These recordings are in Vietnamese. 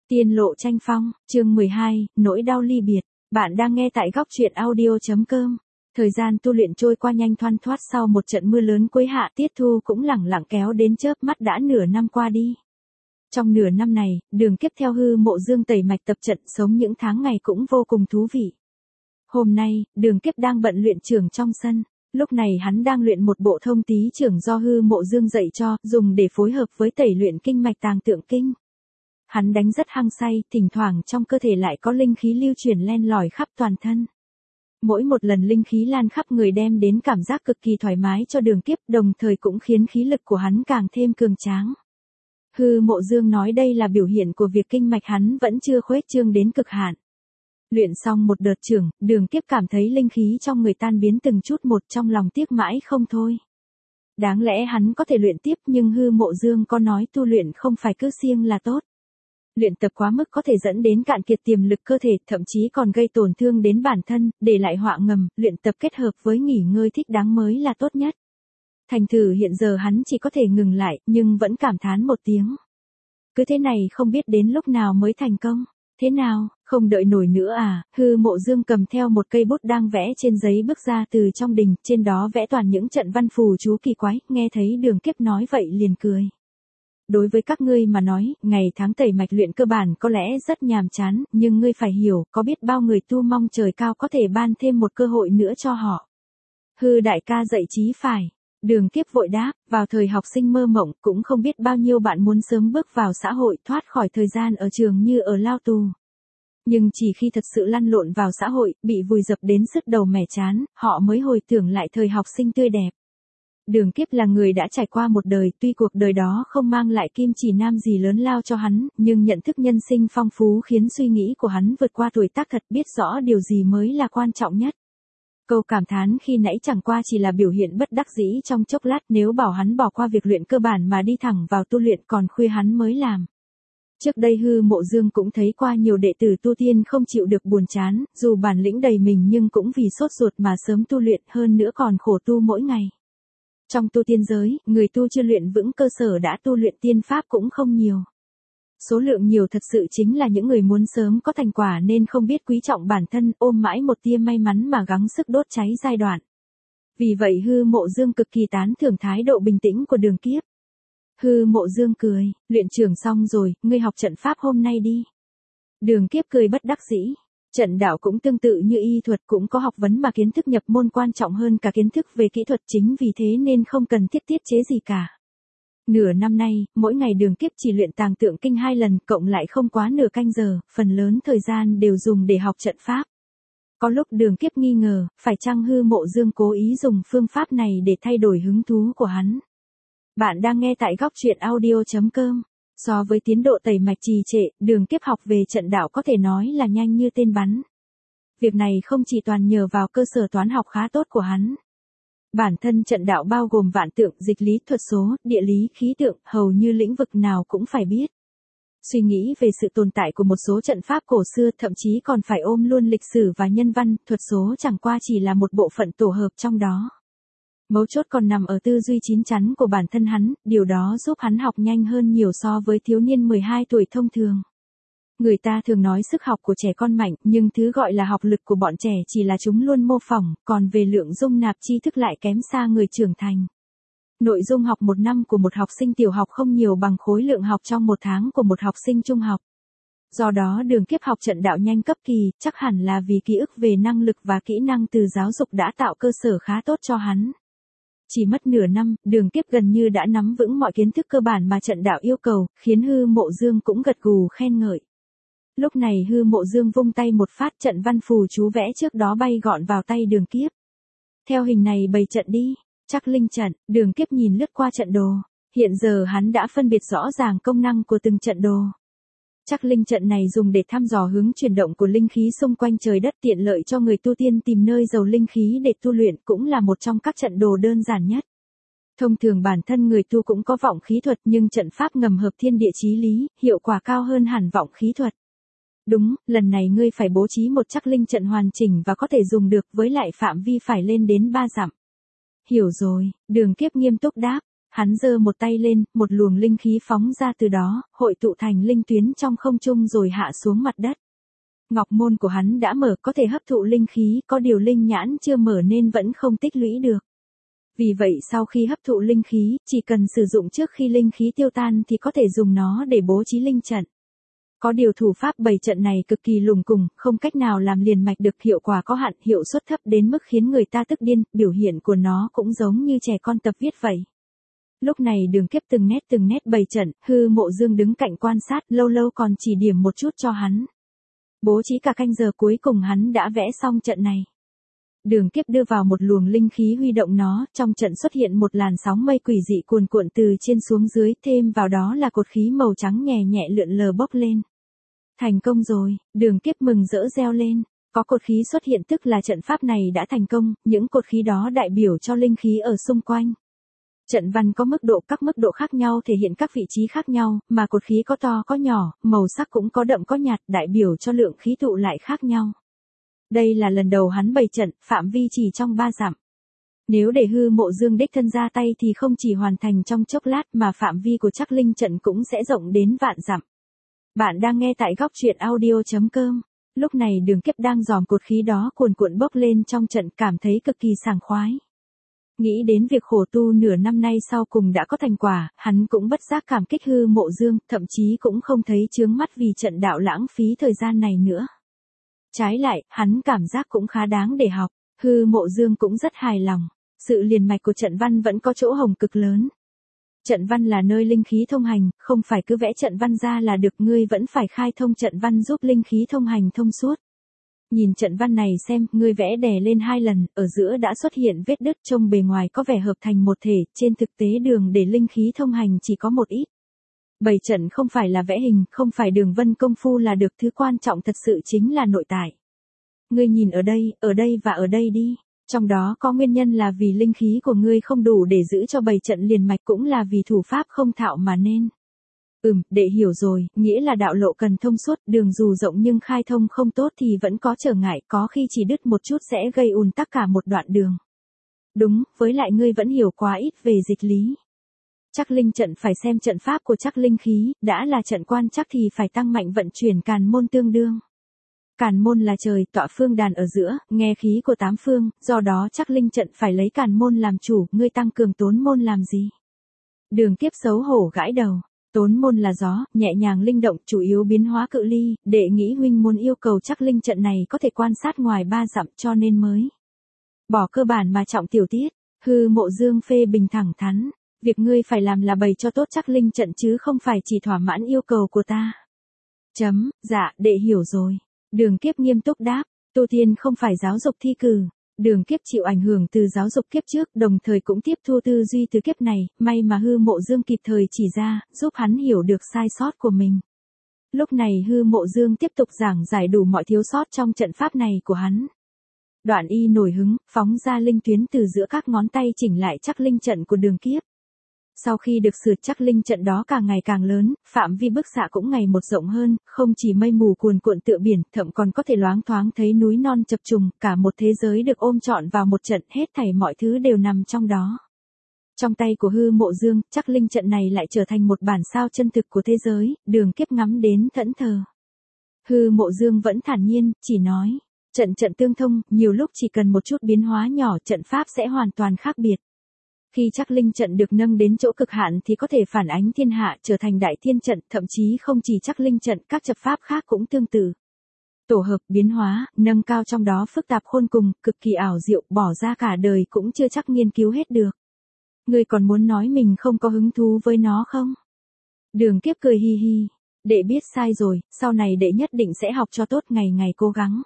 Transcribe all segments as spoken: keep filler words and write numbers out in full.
Tiên lộ tranh phong, chương mười hai, nỗi đau ly biệt. Bạn đang nghe tại góc truyện audio chấm com. Thời gian tu luyện trôi qua nhanh thoăn thoắt sau một trận mưa lớn cuối hạ, tiết thu cũng lẳng lặng kéo đến chớp mắt đã nửa năm qua đi. Trong nửa năm này, Đường Kiếp theo Hư Mộ Dương tẩy mạch tập trận sống những tháng ngày cũng vô cùng thú vị. Hôm nay, Đường Kiếp đang bận luyện trưởng trong sân. Lúc này hắn đang luyện một bộ thông tí trưởng do Hư Mộ Dương dạy cho, dùng để phối hợp với tẩy luyện kinh mạch tàng tượng kinh. Hắn đánh rất hăng say, thỉnh thoảng trong cơ thể lại có linh khí lưu chuyển len lỏi khắp toàn thân. Mỗi một lần linh khí lan khắp người đem đến cảm giác cực kỳ thoải mái cho Đường Kiếp, đồng thời cũng khiến khí lực của hắn càng thêm cường tráng. Hư Mộ Dương nói đây là biểu hiện của việc kinh mạch hắn vẫn chưa khuếch trương đến cực hạn. Luyện xong một đợt trưởng, Đường Kiếp cảm thấy linh khí trong người tan biến từng chút một, trong lòng tiếc mãi không thôi. Đáng lẽ hắn có thể luyện tiếp, nhưng Hư Mộ Dương có nói tu luyện không phải cứ siêng là tốt. Luyện tập quá mức có thể dẫn đến cạn kiệt tiềm lực cơ thể, thậm chí còn gây tổn thương đến bản thân, để lại họa ngầm. Luyện tập kết hợp với nghỉ ngơi thích đáng mới là tốt nhất. Thành thử hiện giờ hắn chỉ có thể ngừng lại, nhưng vẫn cảm thán một tiếng. Cứ thế này không biết đến lúc nào mới thành công. Thế nào, không đợi nổi nữa à? Hư Mộ Dương cầm theo một cây bút đang vẽ trên giấy bước ra từ trong đình, trên đó vẽ toàn những trận văn phù chú kỳ quái. Nghe thấy Đường Kiếp nói vậy liền cười. Đối với các ngươi mà nói, ngày tháng tẩy mạch luyện cơ bản có lẽ rất nhàm chán, nhưng ngươi phải hiểu, có biết bao người tu mong trời cao có thể ban thêm một cơ hội nữa cho họ. Hư đại ca dạy chí phải. Đường Kiếp vội đáp, vào thời học sinh mơ mộng, cũng không biết bao nhiêu bạn muốn sớm bước vào xã hội, thoát khỏi thời gian ở trường như ở lao tù. Nhưng chỉ khi thật sự lăn lộn vào xã hội, bị vùi dập đến sứt đầu mẻ chán, họ mới hồi tưởng lại thời học sinh tươi đẹp. Đường Kiếp là người đã trải qua một đời, tuy cuộc đời đó không mang lại kim chỉ nam gì lớn lao cho hắn, nhưng nhận thức nhân sinh phong phú khiến suy nghĩ của hắn vượt qua tuổi tác thật, biết rõ điều gì mới là quan trọng nhất. Câu cảm thán khi nãy chẳng qua chỉ là biểu hiện bất đắc dĩ trong chốc lát, nếu bảo hắn bỏ qua việc luyện cơ bản mà đi thẳng vào tu luyện còn khuya hắn mới làm. Trước đây Hư Mộ Dương cũng thấy qua nhiều đệ tử tu tiên không chịu được buồn chán, dù bản lĩnh đầy mình nhưng cũng vì sốt ruột mà sớm tu luyện, hơn nữa còn khổ tu mỗi ngày. Trong tu tiên giới, người tu chưa luyện vững cơ sở đã tu luyện tiên pháp cũng không nhiều. Số lượng nhiều thật sự chính là những người muốn sớm có thành quả nên không biết quý trọng bản thân, ôm mãi một tia may mắn mà gắng sức đốt cháy giai đoạn. Vì vậy Hư Mộ Dương cực kỳ tán thưởng thái độ bình tĩnh của Đường Kiếp. Hư Mộ Dương cười, luyện trưởng xong rồi, ngươi học trận pháp hôm nay đi. Đường Kiếp cười bất đắc dĩ. Trận đạo cũng tương tự như y thuật, cũng có học vấn mà kiến thức nhập môn quan trọng hơn cả kiến thức về kỹ thuật, chính vì thế nên không cần thiết tiết chế gì cả. Nửa năm nay, mỗi ngày Đường Kiếp chỉ luyện tàng tượng kinh hai lần, cộng lại không quá nửa canh giờ, phần lớn thời gian đều dùng để học trận pháp. Có lúc Đường Kiếp nghi ngờ, phải chăng Hư Mộ Dương cố ý dùng phương pháp này để thay đổi hứng thú của hắn. Bạn đang nghe tại góc truyện audio chấm com. So với tiến độ tẩy mạch trì trệ, Đường Kiếp học về trận đạo có thể nói là nhanh như tên bắn. Việc này không chỉ toàn nhờ vào cơ sở toán học khá tốt của hắn. Bản thân trận đạo bao gồm vạn tượng, dịch lý, thuật số, địa lý, khí tượng, hầu như lĩnh vực nào cũng phải biết. Suy nghĩ về sự tồn tại của một số trận pháp cổ xưa, thậm chí còn phải ôm luôn lịch sử và nhân văn, thuật số chẳng qua chỉ là một bộ phận tổ hợp trong đó. Mấu chốt còn nằm ở tư duy chín chắn của bản thân hắn, điều đó giúp hắn học nhanh hơn nhiều so với thiếu niên mười hai tuổi thông thường. Người ta thường nói sức học của trẻ con mạnh, nhưng thứ gọi là học lực của bọn trẻ chỉ là chúng luôn mô phỏng, còn về lượng dung nạp tri thức lại kém xa người trưởng thành. Nội dung học một năm của một học sinh tiểu học không nhiều bằng khối lượng học trong một tháng của một học sinh trung học. Do đó Đường Kiếp học trận đạo nhanh cấp kỳ, chắc hẳn là vì ký ức về năng lực và kỹ năng từ giáo dục đã tạo cơ sở khá tốt cho hắn. Chỉ mất nửa năm, Đường Kiếp gần như đã nắm vững mọi kiến thức cơ bản mà trận đạo yêu cầu, khiến Hư Mộ Dương cũng gật gù khen ngợi. Lúc này Hư Mộ Dương vung tay một phát, trận văn phù chú vẽ trước đó bay gọn vào tay Đường Kiếp. Theo hình này bày trận đi, chắc linh trận. Đường Kiếp nhìn lướt qua trận đồ. Hiện giờ hắn đã phân biệt rõ ràng công năng của từng trận đồ. Chắc linh trận này dùng để thăm dò hướng chuyển động của linh khí xung quanh trời đất, tiện lợi cho người tu tiên tìm nơi giàu linh khí để tu luyện, cũng là một trong các trận đồ đơn giản nhất. Thông thường bản thân người tu cũng có vọng khí thuật, nhưng trận pháp ngầm hợp thiên địa chí lý, hiệu quả cao hơn hẳn vọng khí thuật. Đúng, lần này ngươi phải bố trí một chắc linh trận hoàn chỉnh và có thể dùng được, với lại phạm vi phải lên đến ba dặm. Hiểu rồi, Đường Kiếp nghiêm túc đáp. Hắn giơ một tay lên, một luồng linh khí phóng ra từ đó, hội tụ thành linh tuyến trong không trung rồi hạ xuống mặt đất. Ngọc môn của hắn đã mở, có thể hấp thụ linh khí, có điều linh nhãn chưa mở nên vẫn không tích lũy được. Vì vậy sau khi hấp thụ linh khí, chỉ cần sử dụng trước khi linh khí tiêu tan thì có thể dùng nó để bố trí linh trận. Có điều thủ pháp bày trận này cực kỳ lùng cùng, không cách nào làm liền mạch được, hiệu quả có hạn, hiệu suất thấp đến mức khiến người ta tức điên, biểu hiện của nó cũng giống như trẻ con tập viết vậy. Lúc này Đường Kiếp từng nét từng nét bày trận, Hư Mộ Dương đứng cạnh quan sát, lâu lâu còn chỉ điểm một chút cho hắn. Bố trí cả canh giờ cuối cùng hắn đã vẽ xong trận này. Đường Kiếp đưa vào một luồng linh khí huy động nó, trong trận xuất hiện một làn sóng mây quỷ dị cuồn cuộn từ trên xuống dưới, thêm vào đó là cột khí màu trắng nhẹ nhẹ lượn lờ bốc lên. Thành công rồi, Đường Kiếp mừng rỡ reo lên, có cột khí xuất hiện tức là trận pháp này đã thành công, những cột khí đó đại biểu cho linh khí ở xung quanh. Trận văn có mức độ, các mức độ khác nhau thể hiện các vị trí khác nhau, mà cột khí có to có nhỏ, màu sắc cũng có đậm có nhạt, đại biểu cho lượng khí tụ lại khác nhau. Đây là lần đầu hắn bày trận, phạm vi chỉ trong ba dặm. Nếu để Hư Mộ Dương đích thân ra tay thì không chỉ hoàn thành trong chốc lát mà phạm vi của Trắc Linh trận cũng sẽ rộng đến vạn dặm. Bạn đang nghe tại góc truyện audio chấm com. Lúc này Đường Kiếp đang dòm cột khí đó cuồn cuộn bốc lên trong trận, cảm thấy cực kỳ sảng khoái. Nghĩ đến việc khổ tu nửa năm nay sau cùng đã có thành quả, hắn cũng bất giác cảm kích Hư Mộ Dương, thậm chí cũng không thấy chướng mắt vì trận đạo lãng phí thời gian này nữa. Trái lại, hắn cảm giác cũng khá đáng để học, Hư Mộ Dương cũng rất hài lòng, sự liền mạch của trận văn vẫn có chỗ hồng cực lớn. Trận văn là nơi linh khí thông hành, không phải cứ vẽ trận văn ra là được, ngươi vẫn phải khai thông trận văn giúp linh khí thông hành thông suốt. Nhìn trận văn này xem, ngươi vẽ đè lên hai lần, ở giữa đã xuất hiện vết đứt, trông bề ngoài có vẻ hợp thành một thể, trên thực tế đường để linh khí thông hành chỉ có một ít. Bày trận không phải là vẽ hình, không phải đường vân công phu là được, thứ quan trọng thật sự chính là nội tại. Ngươi nhìn ở đây, ở đây và ở đây đi. Trong đó có nguyên nhân là vì linh khí của ngươi không đủ để giữ cho bày trận liền mạch, cũng là vì thủ pháp không thạo mà nên. Ừm, đệ hiểu rồi, nghĩa là đạo lộ cần thông suốt, đường dù rộng nhưng khai thông không tốt thì vẫn có trở ngại, có khi chỉ đứt một chút sẽ gây ùn tắc cả một đoạn đường. Đúng, với lại ngươi vẫn hiểu quá ít về dịch lý. Trắc Linh trận phải xem trận pháp của Trắc Linh khí, đã là trận quan trắc thì phải tăng mạnh vận chuyển càn môn tương đương. Càn môn là trời, tọa phương đàn ở giữa, nghe khí của tám phương, do đó Trắc Linh trận phải lấy càn môn làm chủ, ngươi tăng cường tốn môn làm gì? Đường Kiếp xấu hổ gãi đầu. Tốn môn là gió, nhẹ nhàng linh động, chủ yếu biến hóa cự ly, đệ nghĩ huynh muốn yêu cầu Trắc Linh trận này có thể quan sát ngoài ba dặm cho nên mới bỏ cơ bản mà trọng tiểu tiết. Hư Mộ Dương phê bình thẳng thắn, việc ngươi phải làm là bày cho tốt Trắc Linh trận chứ không phải chỉ thỏa mãn yêu cầu của ta. Chấm, dạ, đệ hiểu rồi. Đường Kiếp nghiêm túc đáp, tu tiên không phải giáo dục thi cử. Đường Kiếp chịu ảnh hưởng từ giáo dục kiếp trước, đồng thời cũng tiếp thu tư duy từ kiếp này, may mà Hư Mộ Dương kịp thời chỉ ra, giúp hắn hiểu được sai sót của mình. Lúc này Hư Mộ Dương tiếp tục giảng giải đủ mọi thiếu sót trong trận pháp này của hắn. Đoạn y nổi hứng, phóng ra linh tuyến từ giữa các ngón tay chỉnh lại Trắc Linh trận của Đường Kiếp. Sau khi được sửa, Trắc Linh trận đó càng ngày càng lớn, phạm vi bức xạ cũng ngày một rộng hơn, không chỉ mây mù cuồn cuộn tựa biển, thậm còn có thể loáng thoáng thấy núi non chập trùng, cả một thế giới được ôm trọn vào một trận, hết thảy mọi thứ đều nằm trong đó. Trong tay của Hư Mộ Dương, Trắc Linh trận này lại trở thành một bản sao chân thực của thế giới, Đường Kiếp ngắm đến thẫn thờ. Hư Mộ Dương vẫn thản nhiên, chỉ nói, trận trận tương thông, nhiều lúc chỉ cần một chút biến hóa nhỏ trận pháp sẽ hoàn toàn khác biệt. Khi Trắc Linh trận được nâng đến chỗ cực hạn thì có thể phản ánh thiên hạ, trở thành đại thiên trận, thậm chí không chỉ Trắc Linh trận, các trận pháp khác cũng tương tự. Tổ hợp, biến hóa, nâng cao trong đó phức tạp khôn cùng, cực kỳ ảo diệu, bỏ ra cả đời cũng chưa chắc nghiên cứu hết được. Ngươi còn muốn nói mình không có hứng thú với nó không? Đường Kiếp cười hi hi, đệ biết sai rồi, sau này đệ nhất định sẽ học cho tốt, ngày ngày cố gắng.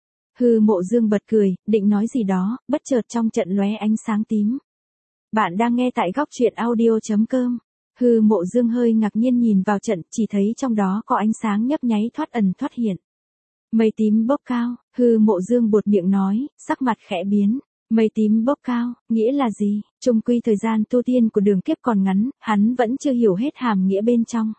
Hư Mộ Dương bật cười, định nói gì đó, bất chợt trong trận lóe ánh sáng tím. Bạn đang nghe tại góc truyện audio chấm com. Hư Mộ Dương hơi ngạc nhiên nhìn vào trận, chỉ thấy trong đó có ánh sáng nhấp nháy thoát ẩn thoát hiện. Mây tím bốc cao, Hư Mộ Dương buột miệng nói, sắc mặt khẽ biến. Mây tím bốc cao, nghĩa là gì? Chung quy thời gian tu tiên của Đường Kiếp còn ngắn, hắn vẫn chưa hiểu hết hàm nghĩa bên trong.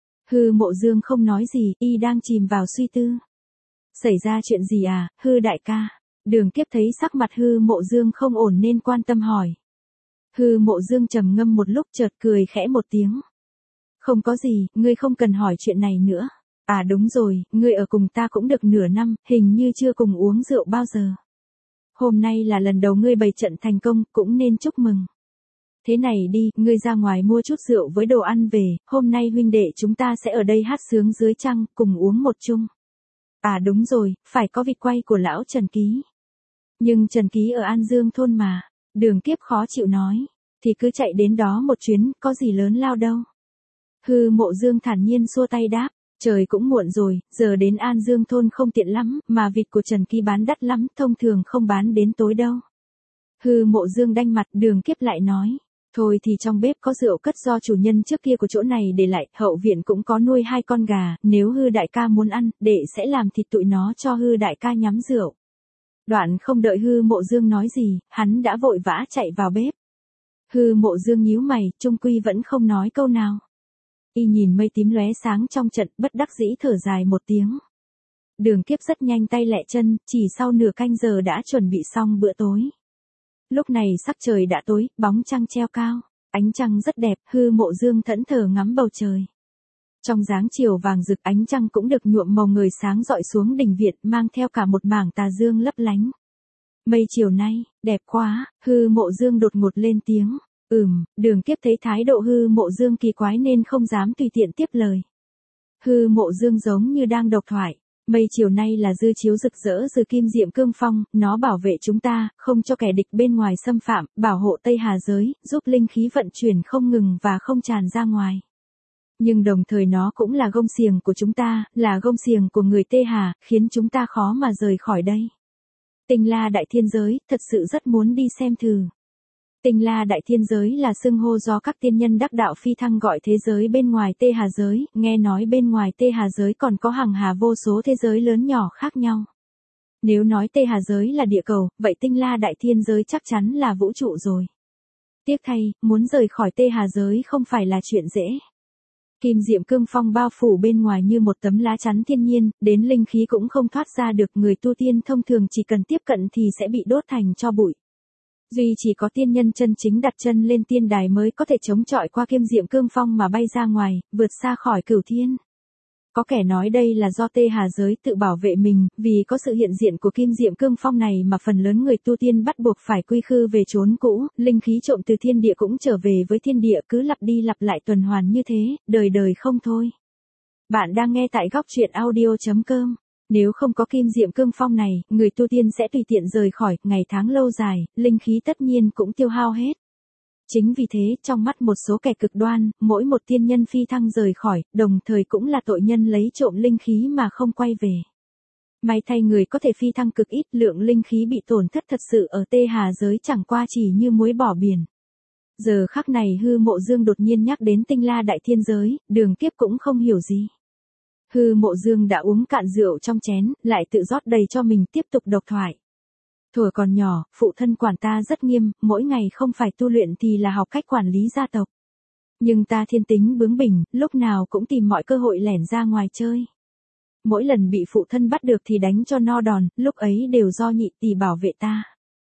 Hư Mộ Dương không nói gì, y đang chìm vào suy tư. Xảy ra chuyện gì à, Hư đại ca? Đường Kiếp thấy sắc mặt Hư Mộ Dương không ổn nên quan tâm hỏi. Hư Mộ Dương trầm ngâm một lúc chợt cười khẽ một tiếng. Không có gì, ngươi không cần hỏi chuyện này nữa. À đúng rồi, ngươi ở cùng ta cũng được nửa năm, hình như chưa cùng uống rượu bao giờ. Hôm nay là lần đầu ngươi bày trận thành công, cũng nên chúc mừng. Thế này đi, ngươi ra ngoài mua chút rượu với đồ ăn về, hôm nay huynh đệ chúng ta sẽ ở đây hát sướng dưới trăng, cùng uống một chung. À đúng rồi, phải có vịt quay của lão Trần Ký. Nhưng Trần Ký ở An Dương thôn mà, Đường Kiếp khó chịu nói, thì cứ chạy đến đó một chuyến, có gì lớn lao đâu. Hư Mộ Dương thản nhiên xua tay đáp, trời cũng muộn rồi, giờ đến An Dương thôn không tiện lắm, mà vịt của Trần Ký bán đắt lắm, thông thường không bán đến tối đâu. Hư Mộ Dương đanh mặt, Đường Kiếp lại nói, thôi thì trong bếp có rượu cất do chủ nhân trước kia của chỗ này để lại, hậu viện cũng có nuôi hai con gà, nếu Hư đại ca muốn ăn, đệ sẽ làm thịt tụi nó cho Hư đại ca nhắm rượu. Đoạn không đợi Hư Mộ Dương nói gì, hắn đã vội vã chạy vào bếp. Hư Mộ Dương nhíu mày, chung quy vẫn không nói câu nào. Y nhìn mây tím lóe sáng trong trận, bất đắc dĩ thở dài một tiếng. Đường Kiếp rất nhanh tay lẹ chân, chỉ sau nửa canh giờ đã chuẩn bị xong bữa tối. Lúc này sắc trời đã tối, bóng trăng treo cao, ánh trăng rất đẹp, Hư Mộ Dương thẫn thờ ngắm bầu trời. Trong dáng chiều vàng rực, ánh trăng cũng được nhuộm màu ngời sáng rọi xuống đỉnh viện, mang theo cả một mảng tà dương lấp lánh. Mây chiều nay, đẹp quá, Hư Mộ Dương đột ngột lên tiếng. Ừm, Đường Kiếp thấy thái độ Hư Mộ Dương kỳ quái nên không dám tùy tiện tiếp lời. Hư Mộ Dương giống như đang độc thoại. Mây chiều nay là dư chiếu rực rỡ từ kim diệm cương phong, nó bảo vệ chúng ta, không cho kẻ địch bên ngoài xâm phạm, bảo hộ Tây Hà giới, giúp linh khí vận chuyển không ngừng và không tràn ra ngoài. Nhưng đồng thời nó cũng là gông xiềng của chúng ta, là gông xiềng của người Tây Hà, khiến chúng ta khó mà rời khỏi đây. Tinh La Đại Thiên Giới, thật sự rất muốn đi xem thử. Tinh La Đại Thiên Giới là xưng hô do các tiên nhân đắc đạo phi thăng gọi thế giới bên ngoài Tê Hà giới, nghe nói bên ngoài Tê Hà giới còn có hàng hà vô số thế giới lớn nhỏ khác nhau. Nếu nói Tê Hà giới là địa cầu, vậy Tinh La Đại Thiên Giới chắc chắn là vũ trụ rồi. Tiếc thay, muốn rời khỏi Tê Hà giới không phải là chuyện dễ. Kim diệm cương phong bao phủ bên ngoài như một tấm lá chắn thiên nhiên, đến linh khí cũng không thoát ra được, người tu tiên thông thường chỉ cần tiếp cận thì sẽ bị đốt thành tro bụi. Duy chỉ có tiên nhân chân chính đặt chân lên tiên đài mới có thể chống chọi qua kim diệm cương phong mà bay ra ngoài, vượt xa khỏi cửu thiên. Có kẻ nói đây là do Tê Hà giới tự bảo vệ mình, vì có sự hiện diện của kim diệm cương phong này mà phần lớn người tu tiên bắt buộc phải quy khư về chốn cũ, linh khí trộm từ thiên địa cũng trở về với thiên địa, cứ lặp đi lặp lại tuần hoàn như thế, đời đời không thôi. Bạn đang nghe tại góc truyện audio chấm com. Nếu không có kim diệm cương phong này, người tu tiên sẽ tùy tiện rời khỏi, ngày tháng lâu dài, linh khí tất nhiên cũng tiêu hao hết. Chính vì thế, trong mắt một số kẻ cực đoan, mỗi một tiên nhân phi thăng rời khỏi, đồng thời cũng là tội nhân lấy trộm linh khí mà không quay về. May thay người có thể phi thăng cực ít, lượng linh khí bị tổn thất thật sự ở Tê Hà giới chẳng qua chỉ như muối bỏ biển. Giờ khắc này Hư Mộ Dương đột nhiên nhắc đến Tinh La Đại Thiên Giới, Đường Kiếp cũng không hiểu gì. Hư Mộ Dương đã uống cạn rượu trong chén, lại tự rót đầy cho mình tiếp tục độc thoại. Thuở còn nhỏ, phụ thân quản ta rất nghiêm, mỗi ngày không phải tu luyện thì là học cách quản lý gia tộc. Nhưng ta thiên tính bướng bỉnh, lúc nào cũng tìm mọi cơ hội lẻn ra ngoài chơi. Mỗi lần bị phụ thân bắt được thì đánh cho no đòn, lúc ấy đều do nhị tỷ bảo vệ ta.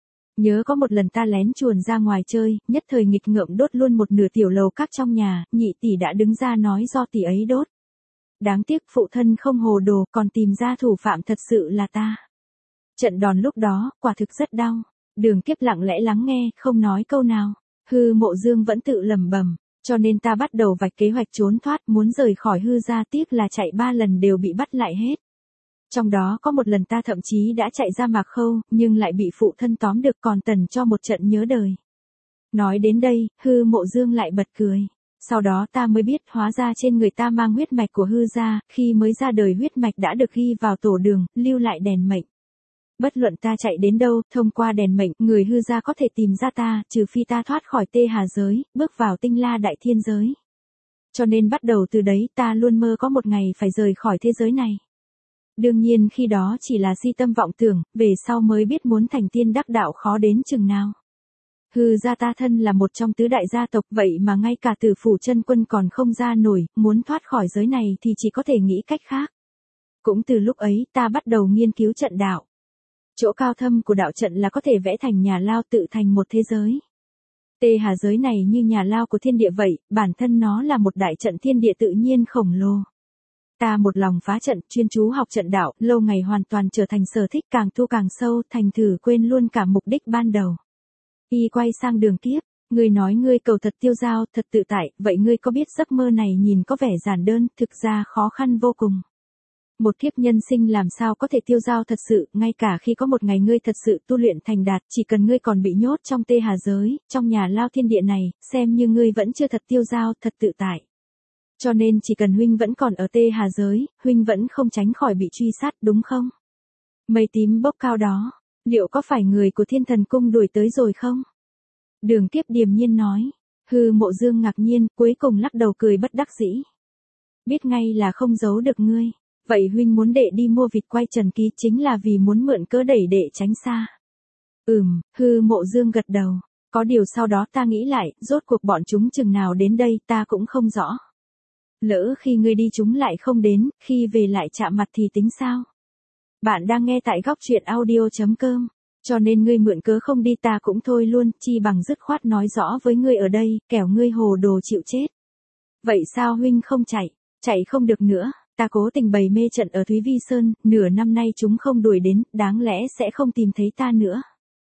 Nhớ có một lần ta lén chuồn ra ngoài chơi, nhất thời nghịch ngợm đốt luôn một nửa tiểu lầu các trong nhà, nhị tỷ đã đứng ra nói do tỷ ấy đốt. Đáng tiếc phụ thân không hồ đồ, còn tìm ra thủ phạm thật sự là ta. Trận đòn lúc đó, quả thực rất đau. Đường Kiếp lặng lẽ lắng nghe, không nói câu nào. Hư Mộ Dương vẫn tự lẩm bẩm, cho nên ta bắt đầu vạch kế hoạch trốn thoát, muốn rời khỏi Hư gia, tiếc là chạy ba lần đều bị bắt lại hết. Trong đó có một lần ta thậm chí đã chạy ra Mạc Khâu, nhưng lại bị phụ thân tóm được, còn tần cho một trận nhớ đời. Nói đến đây, Hư Mộ Dương lại bật cười. Sau đó ta mới biết hóa ra trên người ta mang huyết mạch của Hư gia, khi mới ra đời huyết mạch đã được ghi vào tổ đường, lưu lại đèn mệnh. Bất luận ta chạy đến đâu, thông qua đèn mệnh, người Hư gia có thể tìm ra ta, trừ phi ta thoát khỏi Tê Hà giới, bước vào Tinh La Đại Thiên giới. Cho nên bắt đầu từ đấy ta luôn mơ có một ngày phải rời khỏi thế giới này. Đương nhiên khi đó chỉ là si tâm vọng tưởng, về sau mới biết muốn thành tiên đắc đạo khó đến chừng nào. Hư gia ta thân là một trong tứ đại gia tộc, vậy mà ngay cả Tử Phủ Chân Quân còn không ra nổi, muốn thoát khỏi giới này thì chỉ có thể nghĩ cách khác. Cũng từ lúc ấy ta bắt đầu nghiên cứu trận đạo. Chỗ cao thâm của đạo trận là có thể vẽ thành nhà lao, tự thành một thế giới. Tê Hà giới này như nhà lao của thiên địa vậy, bản thân nó là một đại trận thiên địa tự nhiên khổng lồ. Ta một lòng phá trận, chuyên chú học trận đạo, lâu ngày hoàn toàn trở thành sở thích, càng tu càng sâu, thành thử quên luôn cả mục đích ban đầu. Y quay sang Đường Kiếp, ngươi nói ngươi cầu thật tiêu dao, thật tự tại, vậy ngươi có biết giấc mơ này nhìn có vẻ giản đơn, thực ra khó khăn vô cùng. Một kiếp nhân sinh làm sao có thể tiêu dao thật sự, ngay cả khi có một ngày ngươi thật sự tu luyện thành đạt, chỉ cần ngươi còn bị nhốt trong Tê Hà giới, trong nhà lao thiên địa này, xem như ngươi vẫn chưa thật tiêu dao, thật tự tại. Cho nên chỉ cần huynh vẫn còn ở Tê Hà giới, huynh vẫn không tránh khỏi bị truy sát, đúng không? Mây tím bốc cao đó, liệu có phải người của Thiên Thần Cung đuổi tới rồi không? Đường Kiếp điềm nhiên nói. Hư Mộ Dương ngạc nhiên, cuối cùng lắc đầu cười bất đắc dĩ. Biết ngay là không giấu được ngươi. Vậy huynh muốn đệ đi mua vịt quay Trần Ký chính là vì muốn mượn cớ đẩy đệ tránh xa. Ừm, Hư Mộ Dương gật đầu. Có điều sau đó ta nghĩ lại, rốt cuộc bọn chúng chừng nào đến đây ta cũng không rõ. Lỡ khi ngươi đi chúng lại không đến, khi về lại chạm mặt thì tính sao? Bạn đang nghe tại góc truyện audio chấm com. Cho nên ngươi mượn cớ không đi ta cũng thôi luôn, chi bằng dứt khoát nói rõ với ngươi ở đây, kẻo ngươi hồ đồ chịu chết. Vậy sao huynh không chạy? Chạy không được nữa, ta cố tình bày mê trận ở Thúy Vi Sơn, nửa năm nay chúng không đuổi đến, đáng lẽ sẽ không tìm thấy ta nữa.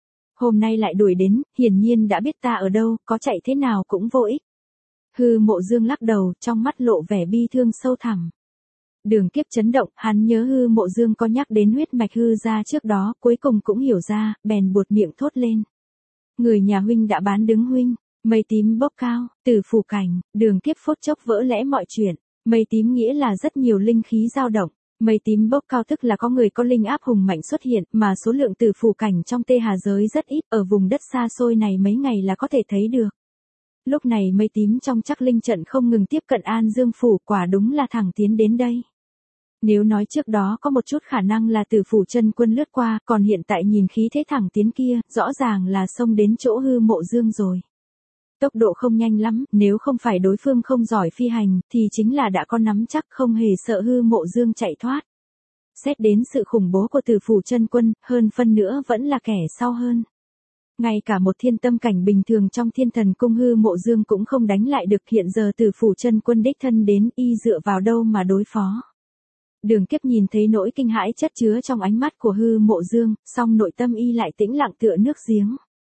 Hôm nay lại đuổi đến, hiển nhiên đã biết ta ở đâu, có chạy thế nào cũng vô ích. Hư Mộ Dương lắc đầu, trong mắt lộ vẻ bi thương sâu thẳm. Đường Kiếp chấn động, hắn nhớ Hư Mộ Dương có nhắc đến huyết mạch hư ra trước đó, cuối cùng cũng hiểu ra, bèn buột miệng thốt lên. Người nhà huynh đã bán đứng huynh, mây tím bốc cao, từ phủ cảnh, Đường Kiếp phốt chốc vỡ lẽ mọi chuyện, mây tím nghĩa là rất nhiều linh khí dao động, mây tím bốc cao tức là có người có linh áp hùng mạnh xuất hiện, mà số lượng tử phủ cảnh trong Tê Hà giới rất ít, ở vùng đất xa xôi này mấy ngày là có thể thấy được. Lúc này mây tím trong chắc linh trận không ngừng tiếp cận An Dương phủ, quả đúng là thẳng tiến đến đây. Nếu nói trước đó có một chút khả năng là Tử phủ chân quân lướt qua, còn hiện tại nhìn khí thế thẳng tiến kia, rõ ràng là xông đến chỗ Hư Mộ Dương rồi. Tốc độ không nhanh lắm, nếu không phải đối phương không giỏi phi hành, thì chính là đã có nắm chắc không hề sợ Hư Mộ Dương chạy thoát. Xét đến sự khủng bố của Tử phủ chân quân, hơn phân nữa vẫn là kẻ sau hơn. Ngay cả một thiên tâm cảnh bình thường trong Thiên Thần Cung Hư Mộ Dương cũng không đánh lại được, hiện giờ Tử phủ chân quân đích thân đến, y dựa vào đâu mà đối phó. Đường Kiếp nhìn thấy nỗi kinh hãi chất chứa trong ánh mắt của Hư Mộ Dương, song nội tâm y lại tĩnh lặng tựa nước giếng.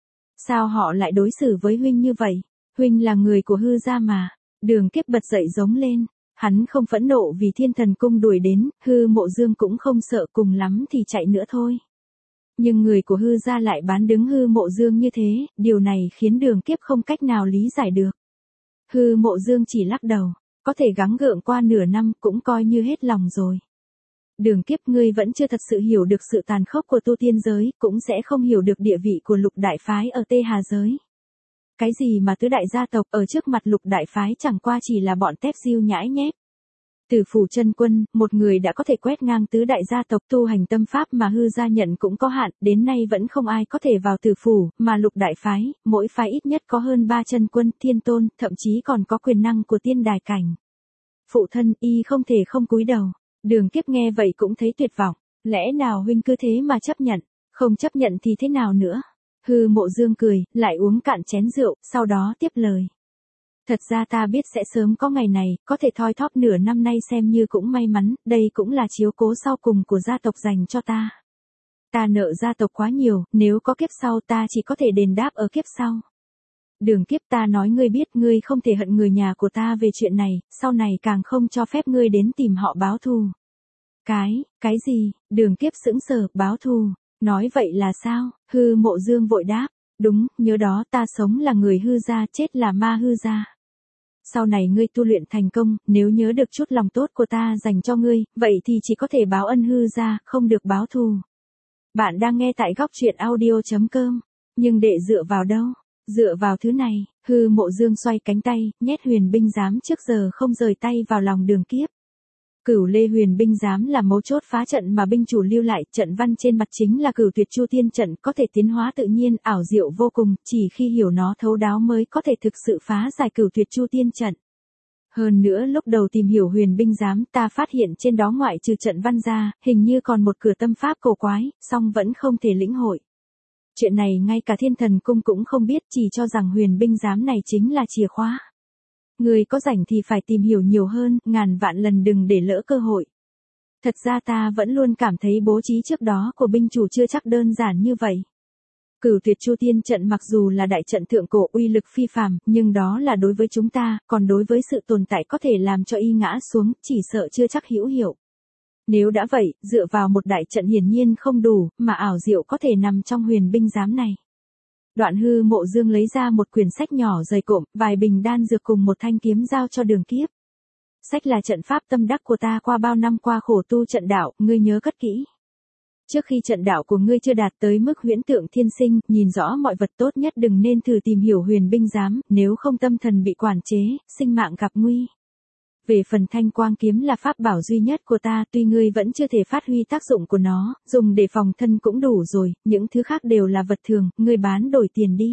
Sao họ lại đối xử với huynh như vậy? Huynh là người của Hư gia mà. Đường Kiếp bật dậy giống lên. Hắn không phẫn nộ vì Thiên Thần Cung đuổi đến, Hư Mộ Dương cũng không sợ, cùng lắm thì chạy nữa thôi. Nhưng người của Hư gia lại bán đứng Hư Mộ Dương như thế, điều này khiến Đường Kiếp không cách nào lý giải được. Hư Mộ Dương chỉ lắc đầu. Có thể gắng gượng qua nửa năm cũng coi như hết lòng rồi. Đường Kiếp, ngươi vẫn chưa thật sự hiểu được sự tàn khốc của tu tiên giới, cũng sẽ không hiểu được địa vị của lục đại phái ở Tê Hà giới. Cái gì mà tứ đại gia tộc ở trước mặt lục đại phái chẳng qua chỉ là bọn tép diêu nhãi nhép. Tử phủ chân quân, một người đã có thể quét ngang tứ đại gia tộc, tu hành tâm pháp mà Hư gia nhận cũng có hạn, đến nay vẫn không ai có thể vào tử phủ, mà lục đại phái, mỗi phái ít nhất có hơn ba chân quân, thiên tôn, thậm chí còn có quyền năng của tiên đài cảnh. Phụ thân, y không thể không cúi đầu. Đường Kiếp nghe vậy cũng thấy tuyệt vọng, lẽ nào huynh cứ thế mà chấp nhận, không chấp nhận thì thế nào nữa? Hư Mộ Dương cười, lại uống cạn chén rượu, sau đó tiếp lời. Thật ra ta biết sẽ sớm có ngày này, có thể thoi thóp nửa năm nay xem như cũng may mắn, đây cũng là chiếu cố sau cùng của gia tộc dành cho ta. Ta nợ gia tộc quá nhiều, nếu có kiếp sau ta chỉ có thể đền đáp ở kiếp sau. Đường Kiếp, ta nói ngươi biết, ngươi không thể hận người nhà của ta về chuyện này, sau này càng không cho phép ngươi đến tìm họ báo thù. Cái, cái gì? Đường Kiếp sững sờ, báo thù, nói vậy là sao? Hư Mộ Dương vội đáp, đúng, nhớ đó, ta sống là người Hư gia, chết là ma Hư gia. Sau này ngươi tu luyện thành công, nếu nhớ được chút lòng tốt của ta dành cho ngươi, vậy thì chỉ có thể báo ân Hư gia, không được báo thù. Bạn đang nghe tại góc truyện audio chấm com. Nhưng đệ dựa vào đâu? Dựa vào thứ này. Hư Mộ Dương xoay cánh tay, nhét huyền binh giám trước giờ không rời tay vào lòng Đường Kiếp. Cửu Lê huyền binh giám là mấu chốt phá trận mà binh chủ lưu lại, trận văn trên mặt chính là Cửu Tuyệt Chu Tiên trận, có thể tiến hóa tự nhiên, ảo diệu vô cùng, chỉ khi hiểu nó thấu đáo mới có thể thực sự phá giải Cửu Tuyệt Chu Tiên trận. Hơn nữa lúc đầu tìm hiểu huyền binh giám, ta phát hiện trên đó ngoại trừ trận văn ra, hình như còn một cửa tâm pháp cổ quái, song vẫn không thể lĩnh hội. Chuyện này ngay cả Thiên Thần Cung cũng không biết, chỉ cho rằng huyền binh giám này chính là chìa khóa. Ngươi có rảnh thì phải tìm hiểu nhiều hơn, ngàn vạn lần đừng để lỡ cơ hội. Thật ra ta vẫn luôn cảm thấy bố trí trước đó của binh chủ chưa chắc đơn giản như vậy. Cửu Tuyệt Chu Tiên trận mặc dù là đại trận thượng cổ uy lực phi phàm, nhưng đó là đối với chúng ta, còn đối với sự tồn tại có thể làm cho y ngã xuống, chỉ sợ chưa chắc hữu hiệu. Nếu đã vậy, dựa vào một đại trận hiển nhiên không đủ, mà ảo diệu có thể nằm trong huyền binh giám này. Đoạn Hư Mộ Dương lấy ra một quyển sách nhỏ dày cộm, vài bình đan dược cùng một thanh kiếm giao cho Đường Kiếp. Sách là trận pháp tâm đắc của ta qua bao năm qua khổ tu trận đạo, ngươi nhớ cất kỹ. Trước khi trận đạo của ngươi chưa đạt tới mức huyễn tượng thiên sinh, nhìn rõ mọi vật tốt nhất đừng nên thử tìm hiểu huyền binh giám, nếu không tâm thần bị quản chế, sinh mạng gặp nguy. Về phần thanh quang kiếm là pháp bảo duy nhất của ta, tuy ngươi vẫn chưa thể phát huy tác dụng của nó, dùng để phòng thân cũng đủ rồi, những thứ khác đều là vật thường, ngươi bán đổi tiền đi.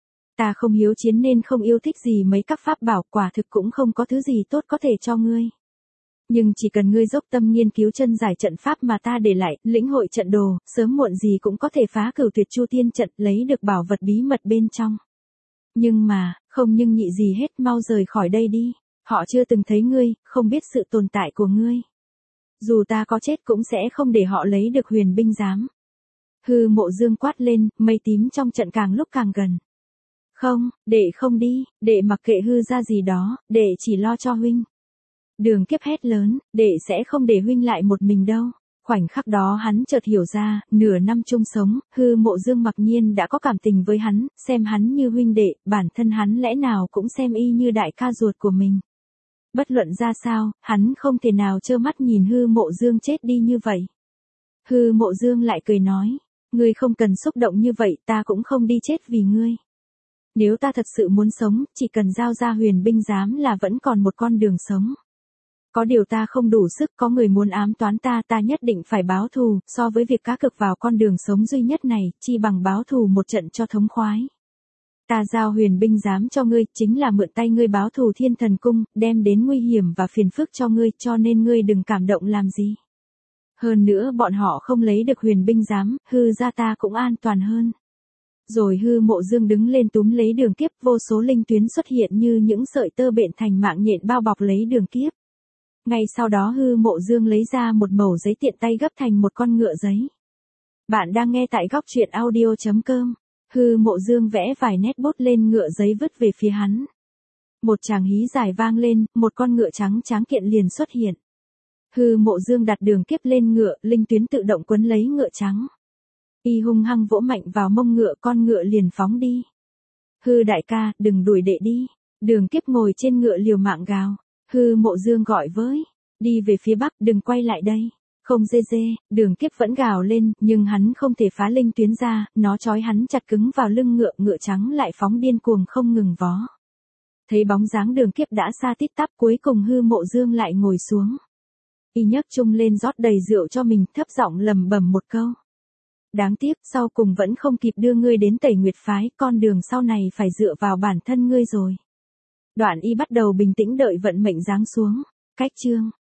Ta không hiếu chiến nên không yêu thích gì mấy các pháp bảo, quả thực cũng không có thứ gì tốt có thể cho ngươi. Nhưng chỉ cần ngươi dốc tâm nghiên cứu chân giải trận pháp mà ta để lại, lĩnh hội trận đồ, sớm muộn gì cũng có thể phá Cửu Tuyệt Chu Tiên trận, lấy được bảo vật bí mật bên trong. Nhưng mà, không nhưng nhị gì hết, mau rời khỏi đây đi. Họ chưa từng thấy ngươi, không biết sự tồn tại của ngươi. Dù ta có chết cũng sẽ không để họ lấy được huyền binh giám. Hư Mộ Dương quát lên, mây tím trong trận càng lúc càng gần. Không, đệ không đi, đệ mặc kệ hư ra gì đó, đệ chỉ lo cho huynh. Đường Kiếp hét lớn, đệ sẽ không để huynh lại một mình đâu. Khoảnh khắc đó hắn chợt hiểu ra, nửa năm chung sống, Hư Mộ Dương mặc nhiên đã có cảm tình với hắn, xem hắn như huynh đệ, bản thân hắn lẽ nào cũng xem y như đại ca ruột của mình. Bất luận ra sao, hắn không thể nào trơ mắt nhìn Hư Mộ Dương chết đi như vậy. Hư Mộ Dương lại cười nói, ngươi không cần xúc động như vậy, ta cũng không đi chết vì ngươi. Nếu ta thật sự muốn sống, chỉ cần giao ra huyền binh giám là vẫn còn một con đường sống. Có điều ta không đủ sức, có người muốn ám toán ta, ta nhất định phải báo thù, so với việc cá cược vào con đường sống duy nhất này, chi bằng báo thù một trận cho thống khoái. Ta giao huyền binh giám cho ngươi, chính là mượn tay ngươi báo thù Thiên Thần Cung, đem đến nguy hiểm và phiền phức cho ngươi, cho nên ngươi đừng cảm động làm gì. Hơn nữa bọn họ không lấy được huyền binh giám, hư ra ta cũng an toàn hơn. Rồi Hư Mộ Dương đứng lên túm lấy Đường Kiếp, vô số linh tuyến xuất hiện như những sợi tơ bện thành mạng nhện bao bọc lấy Đường Kiếp. Ngay sau đó Hư Mộ Dương lấy ra một mẩu giấy tiện tay gấp thành một con ngựa giấy. Bạn đang nghe tại góc truyện audio chấm com. Hư Mộ Dương vẽ vài nét bút lên ngựa giấy vứt về phía hắn. Một tràng hí dài vang lên, một con ngựa trắng tráng kiện liền xuất hiện. Hư Mộ Dương đặt Đường Kiếp lên ngựa, linh tuyến tự động quấn lấy ngựa trắng. Y hung hăng vỗ mạnh vào mông ngựa, con ngựa liền phóng đi. Hư đại ca, đừng đuổi đệ đi. Đường Kiếp ngồi trên ngựa liều mạng gào. Hư Mộ Dương gọi với, đi về phía bắc, đừng quay lại đây. Không dê dê, Đường Kiếp vẫn gào lên, nhưng hắn không thể phá linh tuyến ra, nó trói hắn chặt cứng vào lưng ngựa, ngựa trắng lại phóng điên cuồng không ngừng vó. Thấy bóng dáng Đường Kiếp đã xa tít tắp, cuối cùng Hư Mộ Dương lại ngồi xuống. Y nhấc chung lên rót đầy rượu cho mình, thấp giọng lẩm bẩm một câu. Đáng tiếc, sau cùng vẫn không kịp đưa ngươi đến Tẩy Nguyệt phái, con đường sau này phải dựa vào bản thân ngươi rồi. Đoạn Y bắt đầu bình tĩnh đợi vận mệnh giáng xuống. Cách chương